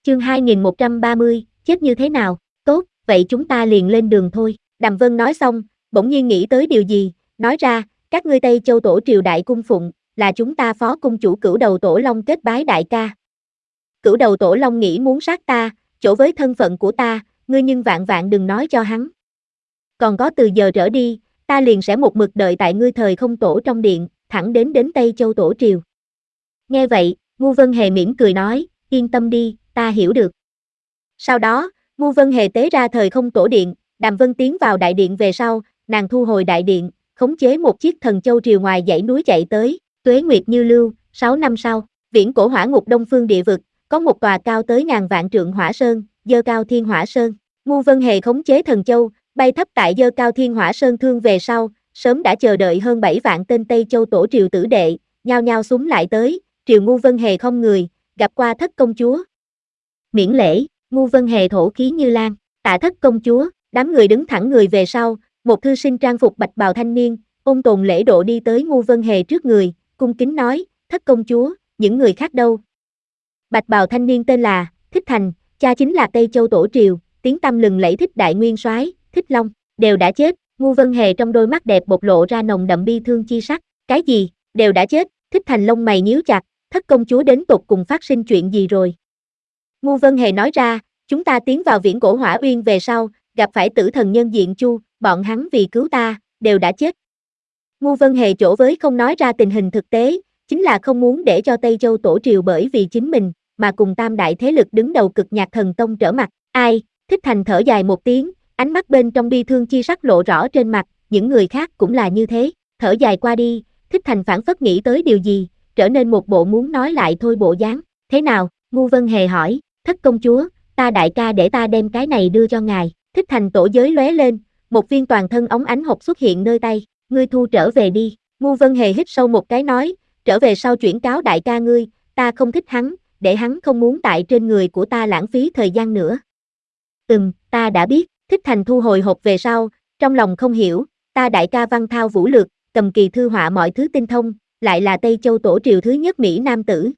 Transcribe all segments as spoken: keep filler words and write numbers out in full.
Chương hai nghìn một trăm ba mươi, chết như thế nào? Tốt, vậy chúng ta liền lên đường thôi. Đàm Vân nói xong, bỗng nhiên nghĩ tới điều gì, nói ra, các ngươi Tây Châu tổ triều đại cung phụng, là chúng ta phó cung chủ Cửu Đầu Tổ Long kết bái đại ca. Cửu Đầu Tổ Long nghĩ muốn sát ta, chỗ với thân phận của ta, ngươi nhưng vạn vạn đừng nói cho hắn. Còn có từ giờ trở đi, ta liền sẽ một mực đợi tại ngươi Thời Không Tổ trong điện, thẳng đến đến Tây Châu tổ triều. Nghe vậy, Ngu Vân Hề mỉm cười nói, yên tâm đi, ta hiểu được. Sau đó, Ngu Vân Hề tế ra Thời Không Tổ điện, Đàm Vân tiến vào đại điện về sau, nàng thu hồi đại điện, khống chế một chiếc thần châu triều ngoài dãy núi chạy tới, tuế nguyệt như lưu, sáu năm sau, viễn cổ hỏa ngục Đông Phương địa vực, có một tòa cao tới ngàn vạn trượng hỏa sơn, dơ cao thiên hỏa sơn. Ngu Vân Hề khống chế thần châu, bay thấp tại dơ cao thiên hỏa sơn thương về sau, sớm đã chờ đợi hơn bảy vạn tên Tây Châu tổ triều tử đệ, nhao nhao súng lại tới, triều Ngu Vân Hề không người, gặp qua thất công chúa. Miễn lễ, Ngu Vân Hề thổ khí như lan, tạ thất công chúa, đám người đứng thẳng người về sau, một thư sinh trang phục bạch bào thanh niên, ôn tồn lễ độ đi tới Ngu Vân Hề trước người, cung kính nói, thất công chúa, những người khác đâu? Bạch bào thanh niên tên là Thích Thành, cha chính là Tây Châu tổ triều, tiếng tăm lừng lẫy Thích Đại Nguyên Soái, Thích Long, đều đã chết. Ngu Vân Hề trong đôi mắt đẹp bộc lộ ra nồng đậm bi thương chi sắc, cái gì, đều đã chết? Thích Thành lông mày nhíu chặt, thất công chúa đến tột cùng phát sinh chuyện gì rồi? Ngu Vân Hề nói ra, chúng ta tiến vào viễn cổ hỏa uyên về sau, gặp phải tử thần nhân diện Chu, bọn hắn vì cứu ta, đều đã chết. Ngu Vân Hề chỗ với không nói ra tình hình thực tế, chính là không muốn để cho Tây Châu tổ triều bởi vì chính mình, mà cùng tam đại thế lực đứng đầu Cực Nhạc Thần Tông trở mặt. Ai? Thích Thành thở dài một tiếng, ánh mắt bên trong bi thương chi sắc lộ rõ trên mặt, những người khác cũng là như thế. Thở dài qua đi, Thích Thành phảng phất nghĩ tới điều gì, trở nên một bộ muốn nói lại thôi bộ dáng. Thế nào? Ngu Vân Hề hỏi, thất công chúa, ta đại ca để ta đem cái này đưa cho ngài. Thích Thành tổ giới lóe lên, một viên toàn thân óng ánh hộp xuất hiện nơi tay, ngươi thu trở về đi. Ngu Vân Hề hít sâu một cái nói, trở về sau chuyển cáo đại ca ngươi, ta không thích hắn, để hắn không muốn tại trên người của ta lãng phí thời gian nữa. Ừm, ta đã biết. Thích Thành thu hồi hộp về sau, trong lòng không hiểu, ta đại ca văn thao vũ lược, cầm kỳ thư họa mọi thứ tinh thông, lại là Tây Châu tổ triều thứ nhất Mỹ Nam tử.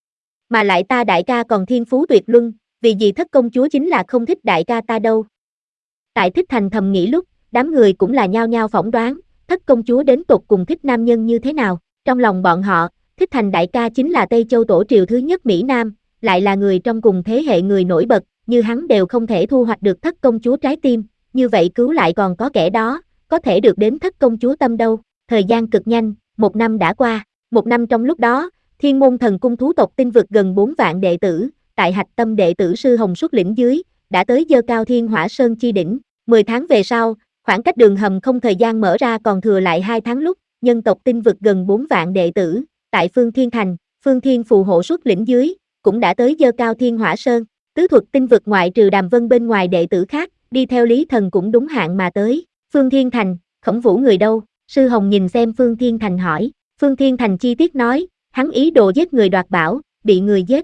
Mà lại ta đại ca còn thiên phú tuyệt luân, vì gì thất công chúa chính là không thích đại ca ta đâu. Tại Thích Thành thầm nghĩ lúc, đám người cũng là nhao nhao phỏng đoán, thất công chúa đến tột cùng thích nam nhân như thế nào. Trong lòng bọn họ, Thích Thành đại ca chính là Tây Châu tổ triều thứ nhất Mỹ Nam, lại là người trong cùng thế hệ người nổi bật, như hắn đều không thể thu hoạch được thất công chúa trái tim, như vậy cứu lại còn có kẻ đó, có thể được đến thất công chúa tâm đâu. Thời gian cực nhanh, một năm đã qua, một năm trong lúc đó, Thiên Môn Thần Cung thú tộc tinh vực gần bốn vạn đệ tử, tại hạch tâm đệ tử sư Hồng xuất lĩnh dưới, đã tới dơ cao thiên hỏa sơn chi đỉnh. Mười tháng về sau, khoảng cách đường hầm không thời gian mở ra còn thừa lại hai tháng lúc, nhân tộc tinh vực gần bốn vạn đệ tử, tại Phương Thiên Thành, Phương Thiên phù hộ xuất lĩnh dưới, cũng đã tới dơ cao thiên hỏa sơn. Tứ thuật tinh vực ngoại trừ Đàm Vân bên ngoài đệ tử khác, đi theo Lý Thần cũng đúng hạn mà tới. Phương Thiên Thành, Khổng Vũ người đâu? Sư Hồng nhìn xem Phương Thiên Thành hỏi. Phương Thiên Thành chi tiết nói, hắn ý đồ giết người đoạt bảo, bị người giết.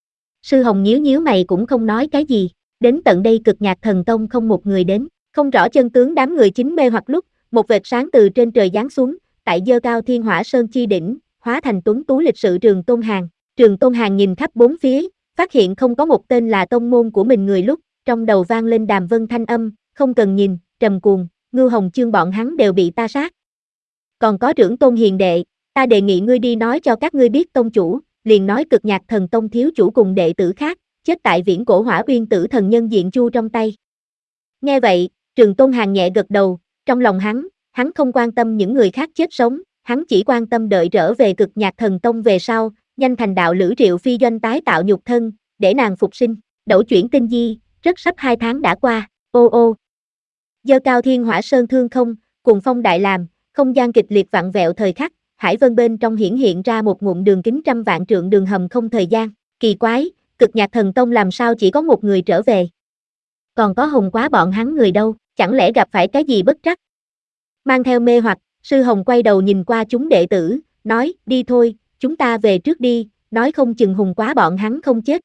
Sư Hồng nhíu nhíu mày cũng không nói cái gì. Đến tận đây Cực Nhạc Thần Tông không một người đến, không rõ chân tướng đám người chính mê hoặc lúc, một vệt sáng từ trên trời giáng xuống, tại dơ cao thiên hỏa sơn chi đỉnh, hóa thành tuấn tú lịch sự Trường Tôn Hàn. Trường Tôn Hàn nhìn khắp bốn phía, phát hiện không có một tên là tông môn của mình người lúc, trong đầu vang lên Đàm Vân thanh âm, không cần nhìn, Trầm Cuồng, Ngưu Hồng Chương bọn hắn đều bị ta sát. Còn có trưởng tôn hiền đệ, ta đề nghị ngươi đi nói cho các ngươi biết tông chủ, liền nói Cực Nhạc Thần Tông thiếu chủ cùng đệ tử khác, chết tại viễn cổ hỏa uyên tử thần nhân diện Chu trong tay. Nghe vậy, Trường Tôn Hàn nhẹ gật đầu, trong lòng hắn, hắn không quan tâm những người khác chết sống, hắn chỉ quan tâm đợi trở về Cực Nhạc Thần Tông về sau, nhanh thành đạo lữ Triệu Phi Doanh tái tạo nhục thân, để nàng phục sinh. Đẩu chuyển tinh di, rất sắp hai tháng đã qua, ô ô. Dơ cao thiên hỏa sơn thương không, cùng phong đại làm, không gian kịch liệt vặn vẹo thời khắc, hải vân bên trong hiển hiện ra một ngụm đường kính trăm vạn trượng đường hầm không thời gian. Kỳ quái, Cực Nhạc Thần Tông làm sao chỉ có một người trở về? Còn có Hồng Quá bọn hắn người đâu, chẳng lẽ gặp phải cái gì bất trắc? Mang theo mê hoặc, sư Hồng quay đầu nhìn qua chúng đệ tử, nói, đi thôi, chúng ta về trước đi, nói không chừng Hùng Quá bọn hắn không chết.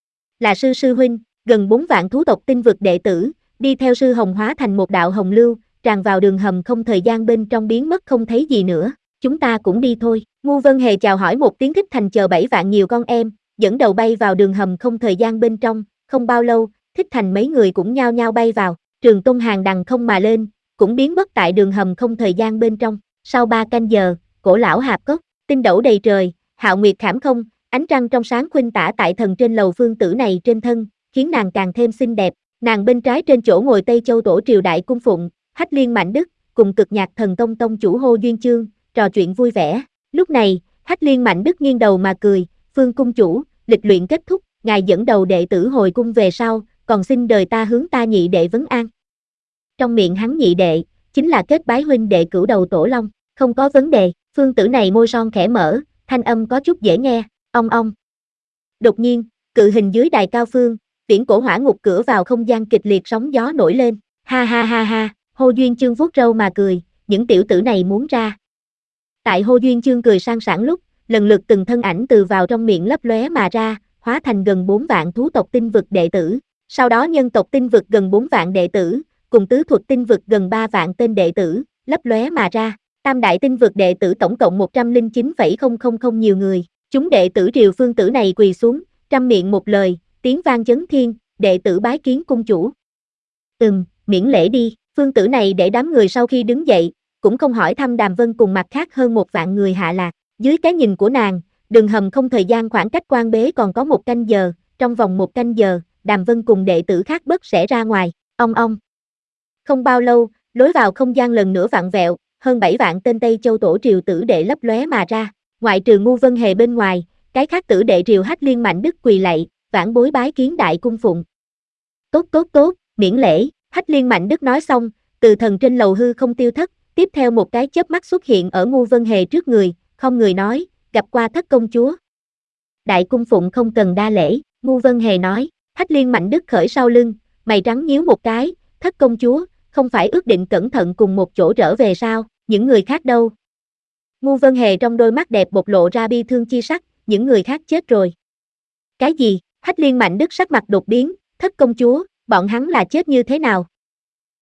Là sư sư huynh, gần bốn vạn thú tộc tinh vực đệ tử, đi theo sư Hồng hóa thành một đạo hồng lưu, tràn vào đường hầm không thời gian bên trong biến mất không thấy gì nữa. Chúng ta cũng đi thôi. Ngu Vân Hề chào hỏi một tiếng Thích Thành chờ bảy vạn nhiều con em, dẫn đầu bay vào đường hầm không thời gian bên trong, không bao lâu, Thích Thành mấy người cũng nhao nhao bay vào, Trường Tôn hàng đằng không mà lên, cũng biến mất tại đường hầm không thời gian bên trong. Sau ba canh giờ, Cổ lão hạp cốc, tinh đẩu đầy trời, hạo nguyệt khảm không, ánh trăng trong sáng khuynh tả tại thần trên lầu phương tử này trên thân, khiến nàng càng thêm xinh đẹp. Nàng bên trái trên chỗ ngồi Tây Châu tổ triều đại cung phụng, Hách Liên Mạnh Đức, cùng Cực Nhạc Thần Tông tông chủ Hô Duyên Chương, trò chuyện vui vẻ. Lúc này, Hách Liên Mạnh Đức nghiêng đầu mà cười, Phương cung chủ, lịch luyện kết thúc, ngài dẫn đầu đệ tử hồi cung về sau, còn xin đời ta hướng ta nhị đệ vấn an. Trong miệng hắn nhị đệ, chính là kết bái huynh đệ cửu đầu tổ long, không có vấn đề. Phương tử này môi son khẽ mở, thanh âm có chút dễ nghe, ong ong. Đột nhiên, cự hình dưới đài cao phương, viễn cổ hỏa ngục cửa vào không gian kịch liệt sóng gió nổi lên, ha ha ha ha, Hô Duyên Chương vuốt râu mà cười, những tiểu tử này muốn ra. Tại Hô Duyên Chương cười sang sảng lúc, lần lượt từng thân ảnh từ vào trong miệng lấp lóe mà ra, hóa thành gần bốn vạn thú tộc tinh vực đệ tử, sau đó nhân tộc tinh vực gần bốn vạn đệ tử, cùng tứ thuật tinh vực gần ba vạn tên đệ tử, lấp lóe mà ra. Tam đại tinh vực đệ tử tổng cộng một trăm lẻ chín phẩy không không không nhiều người, chúng đệ tử triều phương tử này quỳ xuống, trăm miệng một lời, tiếng vang chấn thiên, đệ tử bái kiến cung chủ. Ừm, miễn lễ đi, phương tử này để đám người sau khi đứng dậy, cũng không hỏi thăm Đàm Vân cùng mặt khác hơn một vạn người hạ lạc, dưới cái nhìn của nàng, đường hầm không thời gian khoảng cách quan bế còn có một canh giờ, trong vòng một canh giờ, Đàm Vân cùng đệ tử khác bất sẽ ra ngoài, ong ong. Không bao lâu, lối vào không gian lần nữa vặn vẹo, hơn bảy vạn tên Tây Châu tổ triều tử đệ lấp lóe mà ra, ngoại trừ Ngu Vân Hề bên ngoài, cái khác tử đệ triều Hách Liên Mạnh Đức quỳ lạy, vãn bối bái kiến đại cung phụng. Tốt tốt tốt, miễn lễ, Hách Liên Mạnh Đức nói xong, từ thần trên lầu hư không tiêu thất, tiếp theo một cái chớp mắt xuất hiện ở Ngu Vân Hề trước người, không người nói, gặp qua thất công chúa. Đại cung phụng không cần đa lễ, Ngu Vân Hề nói, Hách Liên Mạnh Đức khởi sau lưng, mày trắng nhíu một cái, thất công chúa, không phải ước định cẩn thận cùng một chỗ trở về sao, những người khác đâu? Ngu Vân Hề trong đôi mắt đẹp bộc lộ ra bi thương chi sắc, những người khác chết rồi. Cái gì? Hách Liên Mạnh Đức sắc mặt đột biến, thất công chúa, bọn hắn là chết như thế nào?